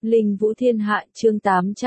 Linh Vũ Thiên Hạ chương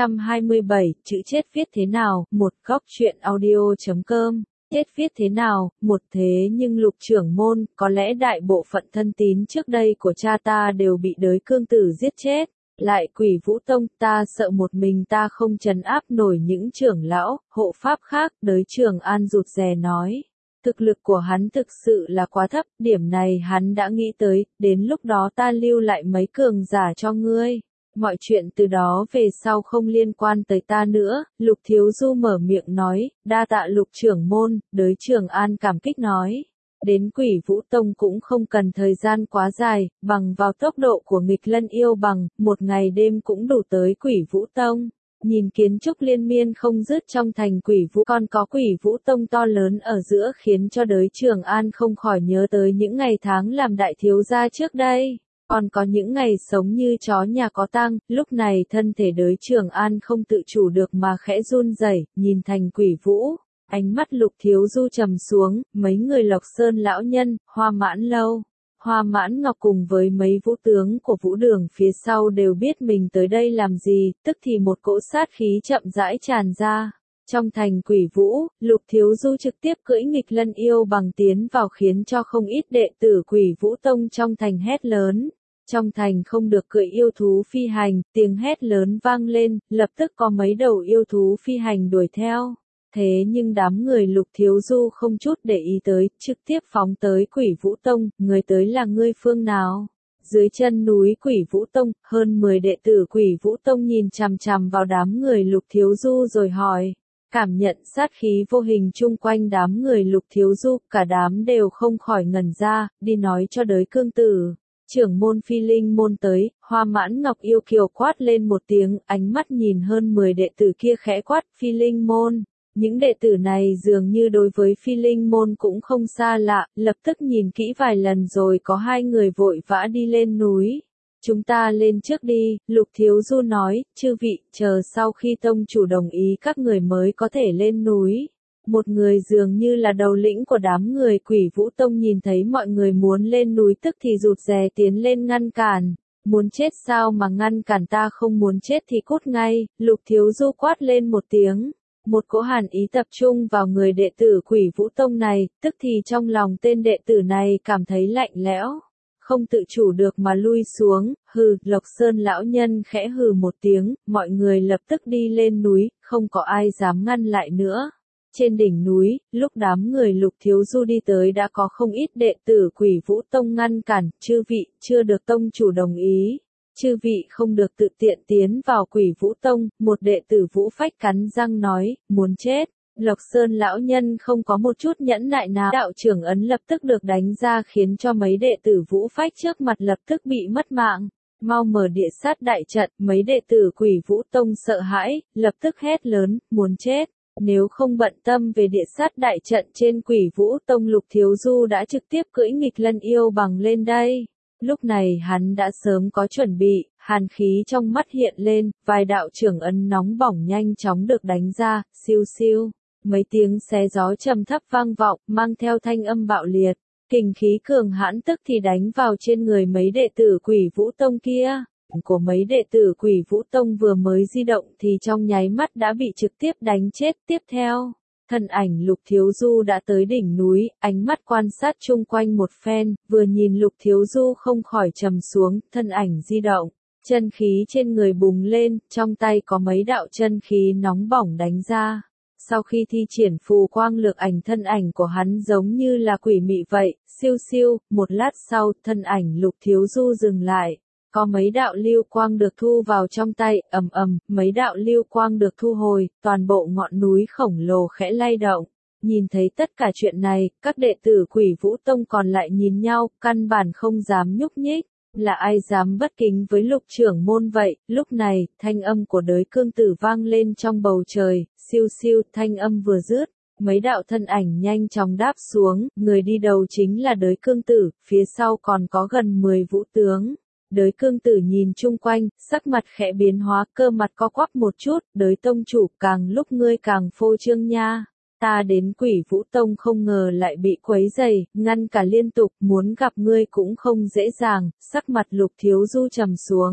827, chữ chết viết thế nào, một góc truyện audio.com, chết viết thế nào, một thế nhưng Lục trưởng môn, có lẽ đại bộ phận thân tín trước đây của cha ta đều bị đới cương tử giết chết. Lại Quỷ Vũ Tông, ta sợ một mình ta không trấn áp nổi những trưởng lão, hộ pháp khác, đới Trường An rụt rè nói. Thực lực của hắn thực sự là quá thấp, điểm này hắn đã nghĩ tới, đến lúc đó ta lưu lại mấy cường giả cho ngươi. Mọi chuyện từ đó về sau không liên quan tới ta nữa, Lục Thiếu Du mở miệng nói, đa tạ Lục trưởng môn, đới Trường An cảm kích nói. Đến Quỷ Vũ Tông cũng không cần thời gian quá dài, bằng vào tốc độ của nghịch lân yêu bằng, một ngày đêm cũng đủ tới Quỷ Vũ Tông. Nhìn kiến trúc liên miên không dứt trong thành Quỷ Vũ, còn có Quỷ Vũ Tông to lớn ở giữa khiến cho đới Trường An không khỏi nhớ tới những ngày tháng làm đại thiếu gia trước đây. Còn có những ngày sống như chó nhà có tang, lúc này thân thể đới Trường An không tự chủ được mà khẽ run rẩy, nhìn thành Quỷ Vũ. Ánh mắt Lục Thiếu Du trầm xuống, mấy người Lộc Sơn lão nhân, Hoa Mãn Lâu, Hoa Mãn Ngọc cùng với mấy vũ tướng của Vũ Đường phía sau đều biết mình tới đây làm gì, tức thì một cỗ sát khí chậm rãi tràn ra. Trong thành Quỷ Vũ, Lục Thiếu Du trực tiếp cưỡi nghịch lân yêu bằng tiến vào khiến cho không ít đệ tử Quỷ Vũ Tông trong thành hét lớn. Trong thành không được cưỡi yêu thú phi hành, tiếng hét lớn vang lên, lập tức có mấy đầu yêu thú phi hành đuổi theo. Thế nhưng đám người Lục Thiếu Du không chút để ý tới, trực tiếp phóng tới Quỷ Vũ Tông, người tới là ngươi phương nào? Dưới chân núi Quỷ Vũ Tông, hơn 10 đệ tử Quỷ Vũ Tông nhìn chằm chằm vào đám người Lục Thiếu Du rồi hỏi. Cảm nhận sát khí vô hình chung quanh đám người Lục Thiếu Du, cả đám đều không khỏi ngẩn ra, đi nói cho đới cương tử. Trưởng môn Phi Linh môn tới, Hoa Mãn Ngọc yêu kiều quát lên một tiếng, ánh mắt nhìn hơn 10 đệ tử kia khẽ quát, Phi Linh môn. Những đệ tử này dường như đối với Phi Linh môn cũng không xa lạ, lập tức nhìn kỹ vài lần rồi có hai người vội vã đi lên núi. Chúng ta lên trước đi, Lục Thiếu Du nói, chư vị, chờ sau khi tông chủ đồng ý các người mới có thể lên núi. Một người dường như là đầu lĩnh của đám người Quỷ Vũ Tông nhìn thấy mọi người muốn lên núi tức thì rụt rè tiến lên ngăn cản. Muốn chết sao mà ngăn cản ta, không muốn chết thì cút ngay, Lục Thiếu Du quát lên một tiếng. Một cỗ hàn ý tập trung vào người đệ tử Quỷ Vũ Tông này, tức thì trong lòng tên đệ tử này cảm thấy lạnh lẽo. Không tự chủ được mà lui xuống, hừ, Lộc Sơn lão nhân khẽ hừ một tiếng, mọi người lập tức đi lên núi, không có ai dám ngăn lại nữa. Trên đỉnh núi, lúc đám người Lục Thiếu Du đi tới đã có không ít đệ tử Quỷ Vũ Tông ngăn cản, chư vị, chưa được tông chủ đồng ý. Chư vị không được tự tiện tiến vào Quỷ Vũ Tông, một đệ tử Vũ Phách cắn răng nói, muốn chết. Lộc Sơn lão nhân không có một chút nhẫn nại nào, đạo trưởng ấn lập tức được đánh ra khiến cho mấy đệ tử Vũ Phách trước mặt lập tức bị mất mạng. Mau mở địa sát đại trận, mấy đệ tử Quỷ Vũ Tông sợ hãi, lập tức hét lớn, muốn chết. Nếu không bận tâm về địa sát đại trận trên Quỷ Vũ Tông, Lục Thiếu Du đã trực tiếp cưỡi nghịch lân yêu bằng lên đây. Lúc này hắn đã sớm có chuẩn bị, hàn khí trong mắt hiện lên, vài đạo trưởng ấn nóng bỏng nhanh chóng được đánh ra, siêu siêu. Mấy tiếng xé gió trầm thấp vang vọng, mang theo thanh âm bạo liệt. Kình khí cường hãn tức thì đánh vào trên người mấy đệ tử Quỷ Vũ Tông kia. Của mấy đệ tử Quỷ Vũ Tông vừa mới di động thì trong nháy mắt đã bị trực tiếp đánh chết. Tiếp theo, thân ảnh Lục Thiếu Du đã tới đỉnh núi, ánh mắt quan sát chung quanh một phen, vừa nhìn Lục Thiếu Du không khỏi trầm xuống, thân ảnh di động, chân khí trên người bùng lên, trong tay có mấy đạo chân khí nóng bỏng đánh ra. Sau khi thi triển phù quang lược ảnh, thân ảnh của hắn giống như là quỷ mị vậy, siêu siêu, một lát sau, thân ảnh Lục Thiếu Du dừng lại. Có mấy đạo lưu quang được thu vào trong tay, ầm ầm, mấy đạo lưu quang được thu hồi, toàn bộ ngọn núi khổng lồ khẽ lay động. Nhìn thấy tất cả chuyện này, các đệ tử Quỷ Vũ Tông còn lại nhìn nhau, căn bản không dám nhúc nhích. Là ai dám bất kính với Lục trưởng môn vậy? Lúc này, thanh âm của đới cương tử vang lên trong bầu trời, siêu siêu, thanh âm vừa dứt. Mấy đạo thân ảnh nhanh chóng đáp xuống, người đi đầu chính là đới cương tử, phía sau còn có gần 10 vũ tướng. Đới cương tử nhìn chung quanh, sắc mặt khẽ biến hóa, cơ mặt co quắp một chút, đới tông chủ, càng lúc ngươi càng phô trương nha. Ta đến Quỷ Vũ Tông không ngờ lại bị quấy rầy, ngăn cả liên tục, muốn gặp ngươi cũng không dễ dàng, sắc mặt Lục Thiếu Du trầm xuống.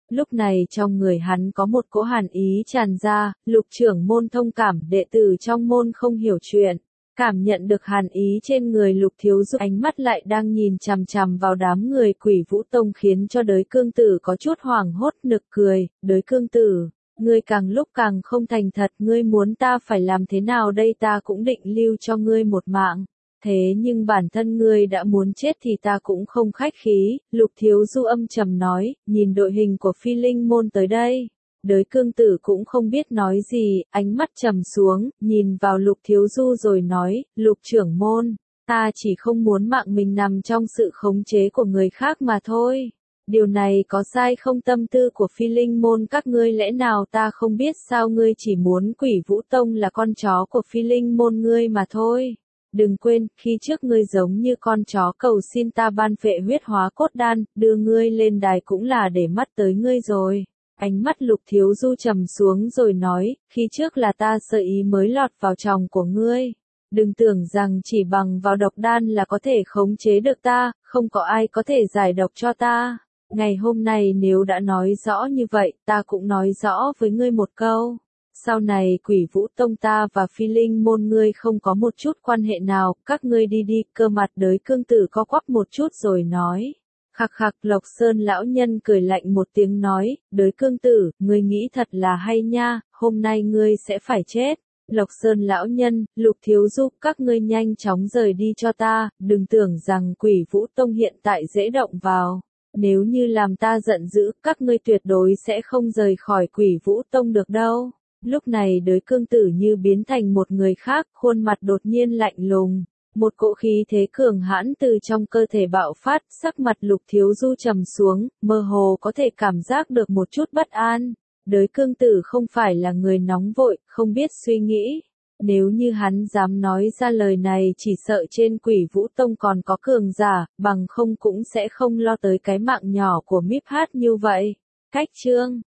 Lúc này trong người hắn có một cỗ hàn ý tràn ra, Lục trưởng môn thông cảm, đệ tử trong môn không hiểu chuyện. Cảm nhận được hàn ý trên người Lục Thiếu Du, ánh mắt lại đang nhìn chằm chằm vào đám người Quỷ Vũ Tông, khiến cho Đới Cương Tử có chút hoảng hốt, nực cười. Đới Cương Tử, ngươi càng lúc càng không thành thật, ngươi muốn ta phải làm thế nào đây? Ta cũng định lưu cho ngươi một mạng. Thế nhưng bản thân ngươi đã muốn chết thì ta cũng không khách khí. Lục Thiếu Du âm trầm nói, nhìn đội hình của Phi Linh môn tới đây. Đới Cương Tử cũng không biết nói gì, ánh mắt trầm xuống, nhìn vào Lục Thiếu Du rồi nói, Lục trưởng môn, ta chỉ không muốn mạng mình nằm trong sự khống chế của người khác mà thôi. Điều này có sai không? Tâm tư của Phi Linh môn các ngươi lẽ nào ta không biết sao? Ngươi chỉ muốn Quỷ Vũ Tông là con chó của Phi Linh môn ngươi mà thôi. Đừng quên, khi trước ngươi giống như con chó cầu xin ta ban phệ huyết hóa cốt đan, đưa ngươi lên đài cũng là để mắt tới ngươi rồi. Ánh mắt Lục Thiếu Du trầm xuống rồi nói, khi trước là ta sơ ý mới lọt vào tròng của ngươi. Đừng tưởng rằng chỉ bằng vào độc đan là có thể khống chế được ta, không có ai có thể giải độc cho ta. Ngày hôm nay nếu đã nói rõ như vậy, ta cũng nói rõ với ngươi một câu. Sau này Quỷ Vũ Tông ta và Phi Linh môn ngươi không có một chút quan hệ nào, các ngươi đi đi. Cơ mặt Đới Cương Tử co quắp một chút rồi nói. Khặc khặc, Lộc Sơn lão nhân cười lạnh một tiếng nói, Đới Cương Tử, ngươi nghĩ thật là hay nha, hôm nay ngươi sẽ phải chết. Lộc Sơn lão nhân, Lục Thiếu Du, các ngươi nhanh chóng rời đi cho ta, đừng tưởng rằng Quỷ Vũ Tông hiện tại dễ động vào. Nếu như làm ta giận dữ, các ngươi tuyệt đối sẽ không rời khỏi Quỷ Vũ Tông được đâu. Lúc này Đới Cương Tử như biến thành một người khác, khuôn mặt đột nhiên lạnh lùng. Một cỗ khí thế cường hãn từ trong cơ thể bạo phát, sắc mặt Lục Thiếu Du trầm xuống, mơ hồ có thể cảm giác được một chút bất an. Đới Cương Tử không phải là người nóng vội, không biết suy nghĩ. Nếu như hắn dám nói ra lời này chỉ sợ trên Quỷ Vũ Tông còn có cường giả, bằng không cũng sẽ không lo tới cái mạng nhỏ của Míp Hát như vậy. Cách chương